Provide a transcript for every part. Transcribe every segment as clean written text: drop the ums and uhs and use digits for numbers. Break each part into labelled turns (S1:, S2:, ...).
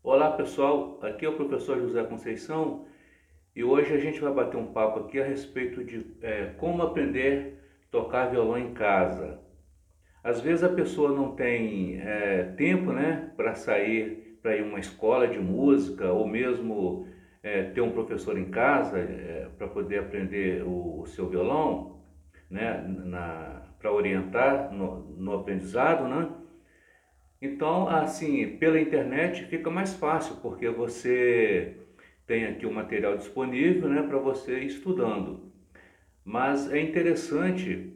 S1: Olá pessoal, aqui é o professor José Conceição e hoje a gente vai bater um papo aqui a respeito de como aprender a tocar violão em casa. Às vezes a pessoa não tem tempo, né, para sair para ir a uma escola de música ou mesmo ter um professor em casa para poder aprender o seu violão, né, para orientar no aprendizado, né? Então, assim, pela internet fica mais fácil, porque você tem aqui o material disponível, né, para você ir estudando. Mas é interessante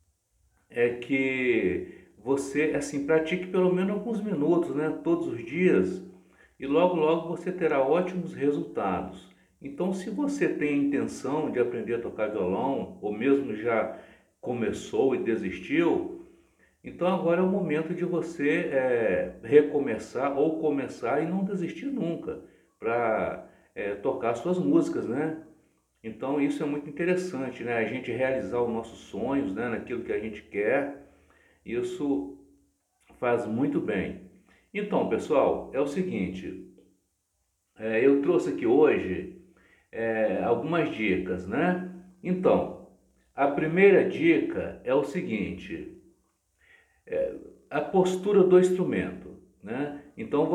S1: que você, assim, pratique pelo menos alguns minutos, né, todos os dias, e logo logo você terá ótimos resultados. Então, se você tem a intenção de aprender a tocar violão, ou mesmo já começou e desistiu, então agora é o momento de você recomeçar ou começar e não desistir nunca para tocar suas músicas, né? Então isso é muito interessante, né? A gente realizar os nossos sonhos, né? Naquilo que a gente quer, isso faz muito bem. Então, pessoal, é o seguinte, eu trouxe aqui hoje algumas dicas, né? Então, a primeira dica é o seguinte: a postura do instrumento, né? Então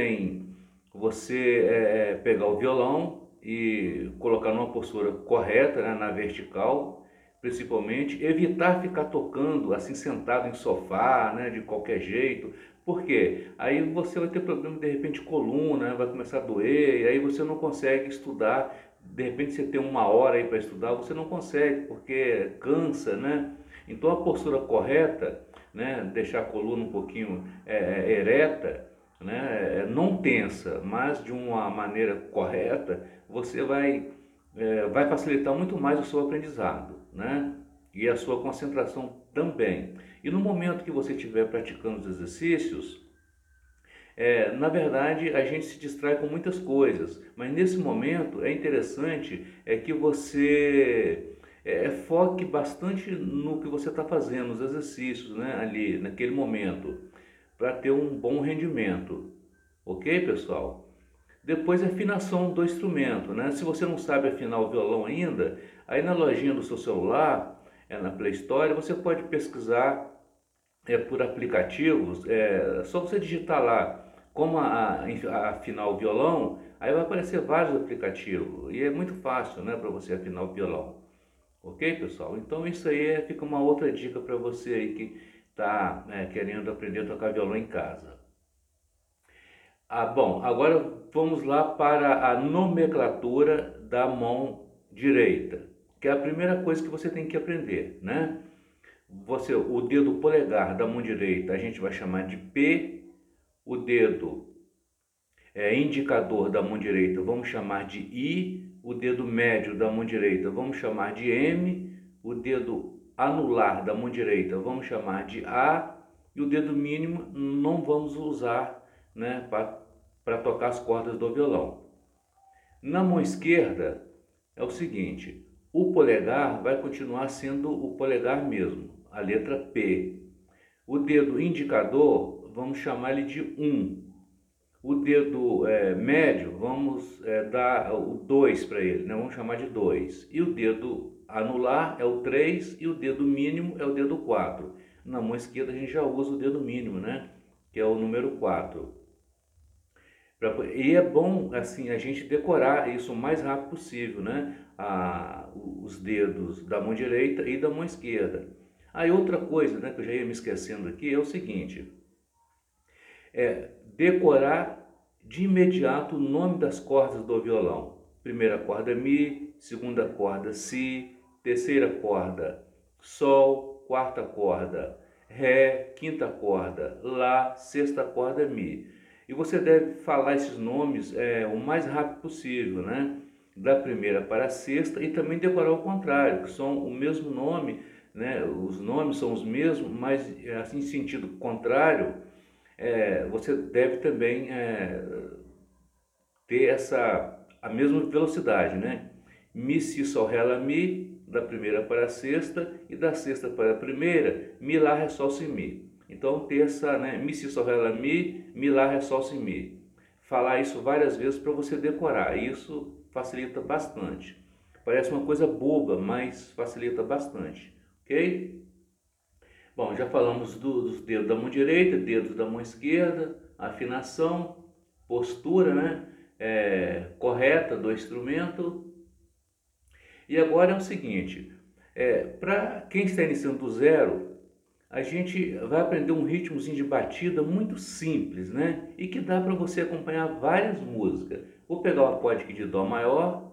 S1: você pegar o violão e colocar numa postura correta, né, na vertical, principalmente, evitar ficar tocando assim sentado em sofá, né, de qualquer jeito, porque aí você vai ter problema de repente de coluna, né, vai começar a doer, e aí você não consegue estudar. De repente você tem uma hora aí para estudar, você não consegue porque cansa, né? Então a postura correta, né, deixar a coluna um pouquinho ereta, né, não tensa, mas de uma maneira correta, você vai facilitar muito mais o seu aprendizado, né, e a sua concentração também. E no momento que você estiver praticando os exercícios, na verdade, a gente se distrai com muitas coisas, mas nesse momento é interessante que você foque bastante no que você está fazendo, nos exercícios, né, ali, naquele momento, para ter um bom rendimento. Ok, pessoal? Depois a afinação do instrumento, né? Se você não sabe afinar o violão ainda, aí na lojinha do seu celular, na Play Store, você pode pesquisar por aplicativos, só você digitar lá como a afinar o violão, aí vai aparecer vários aplicativos e é muito fácil, né, para você afinar o violão. Ok, pessoal? Então isso aí fica uma outra dica para você aí que está querendo aprender a tocar violão em casa. Bom, agora vamos lá para a nomenclatura da mão direita, que é a primeira coisa que você tem que aprender, né? O dedo polegar da mão direita a gente vai chamar de P, o dedo indicador da mão direita vamos chamar de I, o dedo médio da mão direita vamos chamar de M, o dedo anular da mão direita vamos chamar de A e o dedo mínimo não vamos usar, né, para tocar as cordas do violão. Na mão esquerda é o seguinte: o polegar vai continuar sendo o polegar mesmo, a letra P. O dedo indicador, vamos chamar ele de 1. O dedo médio, vamos dar o 2 para ele, né? Vamos chamar de 2. E o dedo anular é o 3 e o dedo mínimo é o dedo 4. Na mão esquerda a gente já usa o dedo mínimo, né? Que é o número 4. E é bom assim a gente decorar isso o mais rápido possível, né? Os dedos da mão direita e da mão esquerda. Aí outra coisa, né, que eu já ia me esquecendo aqui é o seguinte: decorar de imediato o nome das cordas do violão. Primeira corda Mi, segunda corda Si, terceira corda Sol, quarta corda Ré, quinta corda Lá, sexta corda Mi. E você deve falar esses nomes o mais rápido possível, né? Da primeira para a sexta, e também decorar o contrário, que são o mesmo nome, né? Os nomes são os mesmos, mas assim, em sentido contrário. Você deve também ter a mesma velocidade, né? Mi, si, sol, ré, lá, mi, da primeira para a sexta, e da sexta para a primeira, mi, lá, ré, sol, si, mi. Então ter essa, né? Mi, si, sol, ré, lá, mi, lá, ré, sol, si, mi. falar isso várias vezes para você decorar. Isso facilita bastante. Parece uma coisa boba, mas facilita bastante, ok? Bom, já falamos dos dedos da mão direita, dedos da mão esquerda, afinação, postura, né? Correta do instrumento. E agora é o seguinte, para quem está iniciando do zero, a gente vai aprender um ritmozinho de batida muito simples, né? E que dá para você acompanhar várias músicas. Vou pegar o acorde aqui de Dó maior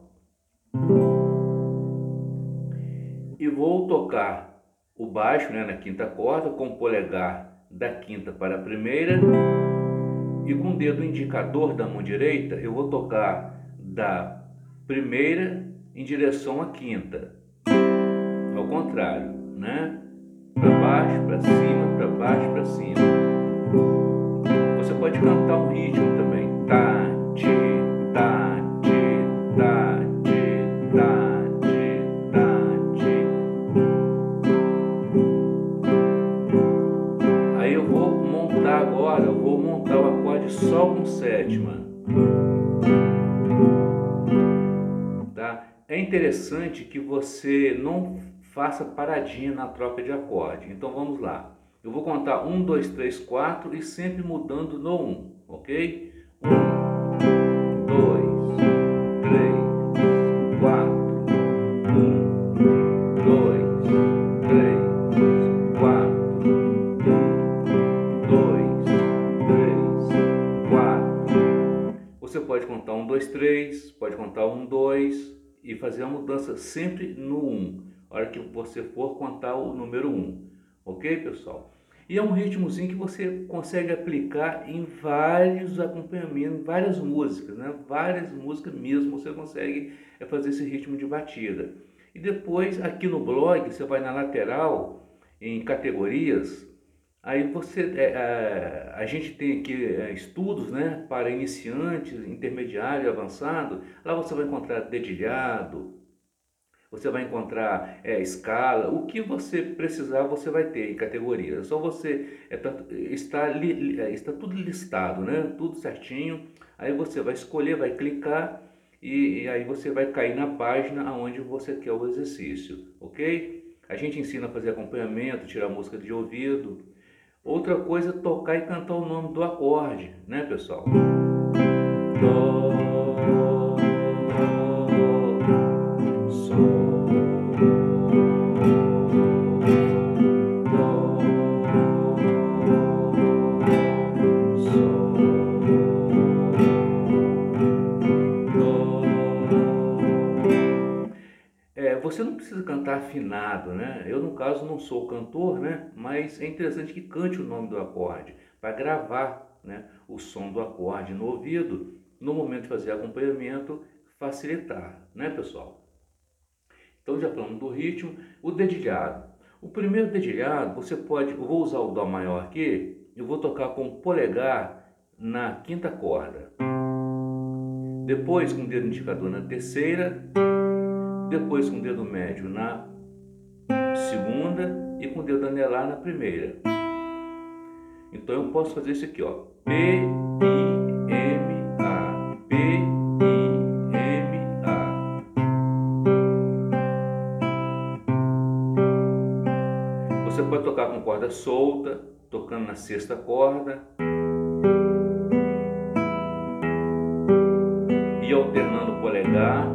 S1: e vou tocar o baixo, né, na quinta corda, com o polegar da quinta para a primeira, e com o dedo indicador da mão direita eu vou tocar da primeira em direção à quinta, ao contrário, né? Para baixo, para cima, para baixo, para cima. Você pode cantar um ritmo também. Tá, ti, tá, ti, tá, ti, tá, ti, tá, ti. Aí eu vou montar agora, eu vou montar o acorde Sol com sétima. Tá? É interessante que você não faça paradinha na troca de acorde. Então vamos lá. Eu vou contar 1, 2, 3, 4 e sempre mudando no 1, ok? 1, 2, 3, 4. 1, 2, 3, 4. 1, 2, 3, 4. Você pode contar 1, 2, 3, pode contar 1, 2 e fazer a mudança sempre no 1. A hora que você for contar o número 1, ok, pessoal? E é um ritmozinho que você consegue aplicar em vários acompanhamentos, em várias músicas, né? Várias músicas mesmo você consegue fazer esse ritmo de batida. E depois aqui no blog você vai na lateral, em categorias, aí a gente tem aqui estudos, né, para iniciantes, intermediário e avançado. Lá você vai encontrar dedilhado, você vai encontrar escala, o que você precisar você vai ter em categoria. É só você, está tudo listado, né? Tudo certinho. Aí você vai escolher, vai clicar e aí você vai cair na página onde você quer o exercício, ok? A gente ensina a fazer acompanhamento, tirar música de ouvido. Outra coisa é tocar e cantar o nome do acorde, né, pessoal? Dó, Sol. Você não precisa cantar afinado, né? Eu, no caso, não sou cantor, né? Mas é interessante que cante o nome do acorde, para gravar, né, o som do acorde no ouvido, no momento de fazer acompanhamento, facilitar, né, pessoal? Então, já falamos do ritmo. O dedilhado. O primeiro dedilhado, eu vou usar o Dó maior aqui, eu vou tocar com o polegar na quinta corda. Depois, com o dedo indicador na terceira, depois com o dedo médio na segunda e com o dedo anelar na primeira. Então eu posso fazer isso aqui, ó. P, I, M, A. P, I, M, A. Você pode tocar com corda solta, tocando na sexta corda e alternando o polegar.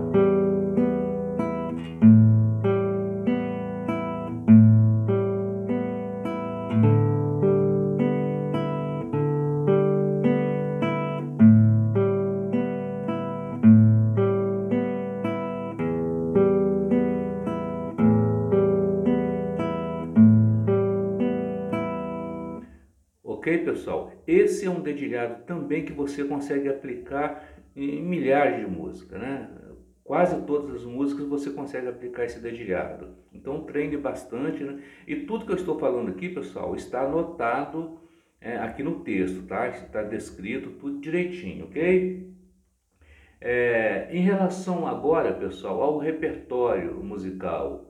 S1: Ok, pessoal? Esse é um dedilhado também que você consegue aplicar em milhares de músicas, né? Quase todas as músicas você consegue aplicar esse dedilhado. Então treine bastante, né? E tudo que eu estou falando aqui, pessoal, está anotado aqui no texto, tá? Está descrito tudo direitinho, ok? Em relação agora, pessoal, ao repertório musical,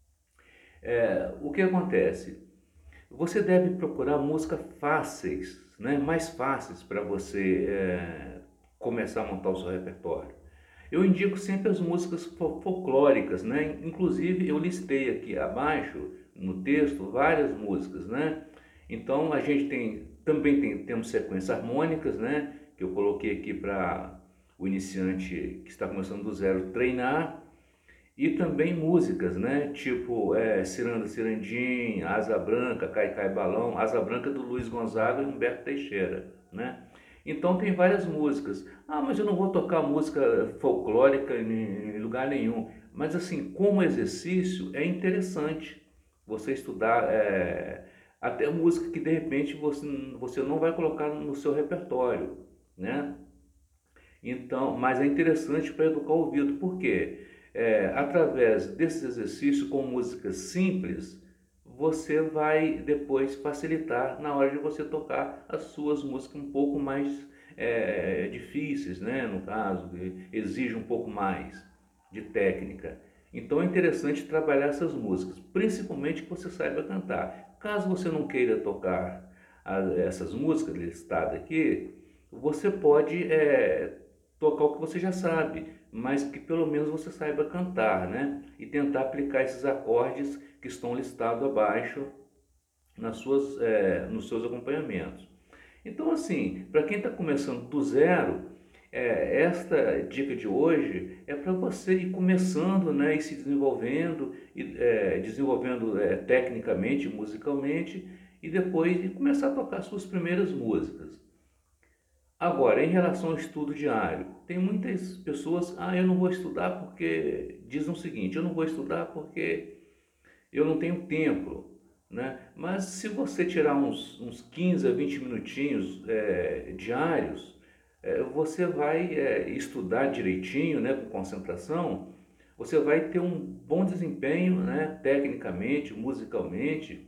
S1: o que acontece? Você deve procurar músicas fáceis, né, mais fáceis para você começar a montar o seu repertório? Eu indico sempre as músicas folclóricas, né? Inclusive eu listei aqui abaixo no texto várias músicas, né? Então a gente temos sequências harmônicas, né? Que eu coloquei aqui para o iniciante que está começando do zero treinar, e também músicas, né? Tipo Ciranda Cirandim, Asa Branca, Cai Cai Balão, Asa Branca do Luiz Gonzaga e Humberto Teixeira, né? Então tem várias músicas. Ah, mas eu não vou tocar música folclórica em lugar nenhum. Mas assim, como exercício é interessante você estudar até música que de repente você não vai colocar no seu repertório, né? Então, mas é interessante para educar o ouvido, porque através desses exercícios com músicas simples, você vai depois facilitar na hora de você tocar as suas músicas um pouco mais difíceis, né? No caso, que exige um pouco mais de técnica. Então é interessante trabalhar essas músicas, principalmente que você saiba cantar. Caso você não queira tocar essas músicas listadas aqui, você pode tocar o que você já sabe, mas que pelo menos você saiba cantar, né? E tentar aplicar esses acordes que estão listados abaixo nos seus acompanhamentos. Então, assim, para quem está começando do zero, esta dica de hoje é para você ir começando, né, e se desenvolvendo, desenvolvendo tecnicamente, musicalmente, e depois começar a tocar suas primeiras músicas. Agora, em relação ao estudo diário, tem muitas pessoas, eu não vou estudar porque, dizem o seguinte, eu não vou estudar porque eu não tenho tempo, né? Mas se você tirar uns 15 a 20 minutinhos diários, você vai estudar direitinho, né, com concentração, você vai ter um bom desempenho, né, tecnicamente, musicalmente,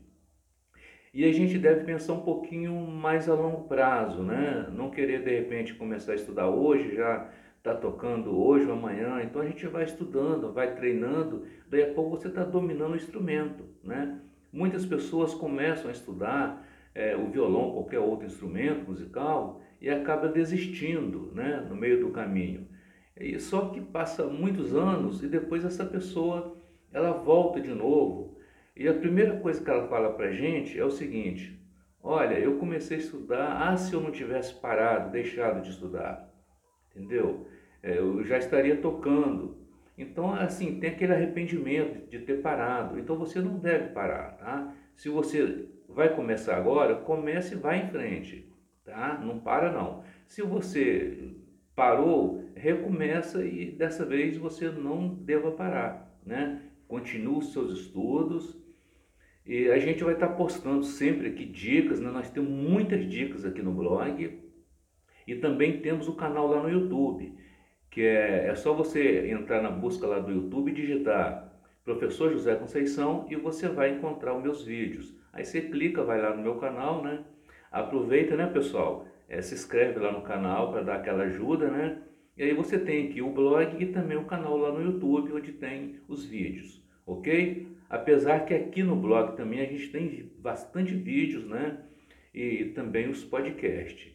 S1: e a gente deve pensar um pouquinho mais a longo prazo, né? Não querer de repente começar a estudar hoje, já está tocando hoje ou amanhã. Então a gente vai estudando, vai treinando, daí a pouco você está dominando o instrumento, né? Muitas pessoas começam a estudar o violão, qualquer outro instrumento musical, e acaba desistindo, né, no meio do caminho. E só que passa muitos anos e depois essa pessoa ela volta de novo. E a primeira coisa que ela fala pra gente é o seguinte: olha, eu comecei a estudar, se eu não tivesse parado, deixado de estudar, entendeu? Eu já estaria tocando. Então, assim, tem aquele arrependimento de ter parado. Então você não deve parar, tá? Se você vai começar agora, comece e vai em frente, tá? Não para não. Se você parou, recomeça e dessa vez você não deva parar, né? Continue os seus estudos e a gente vai estar postando sempre aqui dicas, né? Nós temos muitas dicas aqui no blog e também temos o canal lá no YouTube, que é só você entrar na busca lá do YouTube e digitar Professor José Conceição e você vai encontrar os meus vídeos. Aí você clica, vai lá no meu canal, né? Aproveita, né, pessoal? Se inscreve lá no canal para dar aquela ajuda, né? E aí você tem aqui o blog e também o canal lá no YouTube, onde tem os vídeos, ok? Apesar que aqui no blog também a gente tem bastante vídeos, né? E também os podcasts,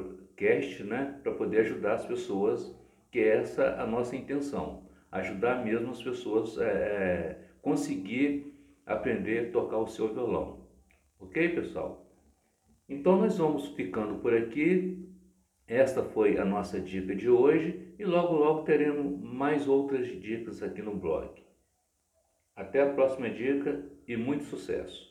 S1: né? Para poder ajudar as pessoas, que é essa a nossa intenção, ajudar mesmo as pessoas conseguir aprender a tocar o seu violão, ok, pessoal? Então nós vamos ficando por aqui. Esta foi a nossa dica de hoje e logo logo teremos mais outras dicas aqui no blog. Até a próxima dica e muito sucesso!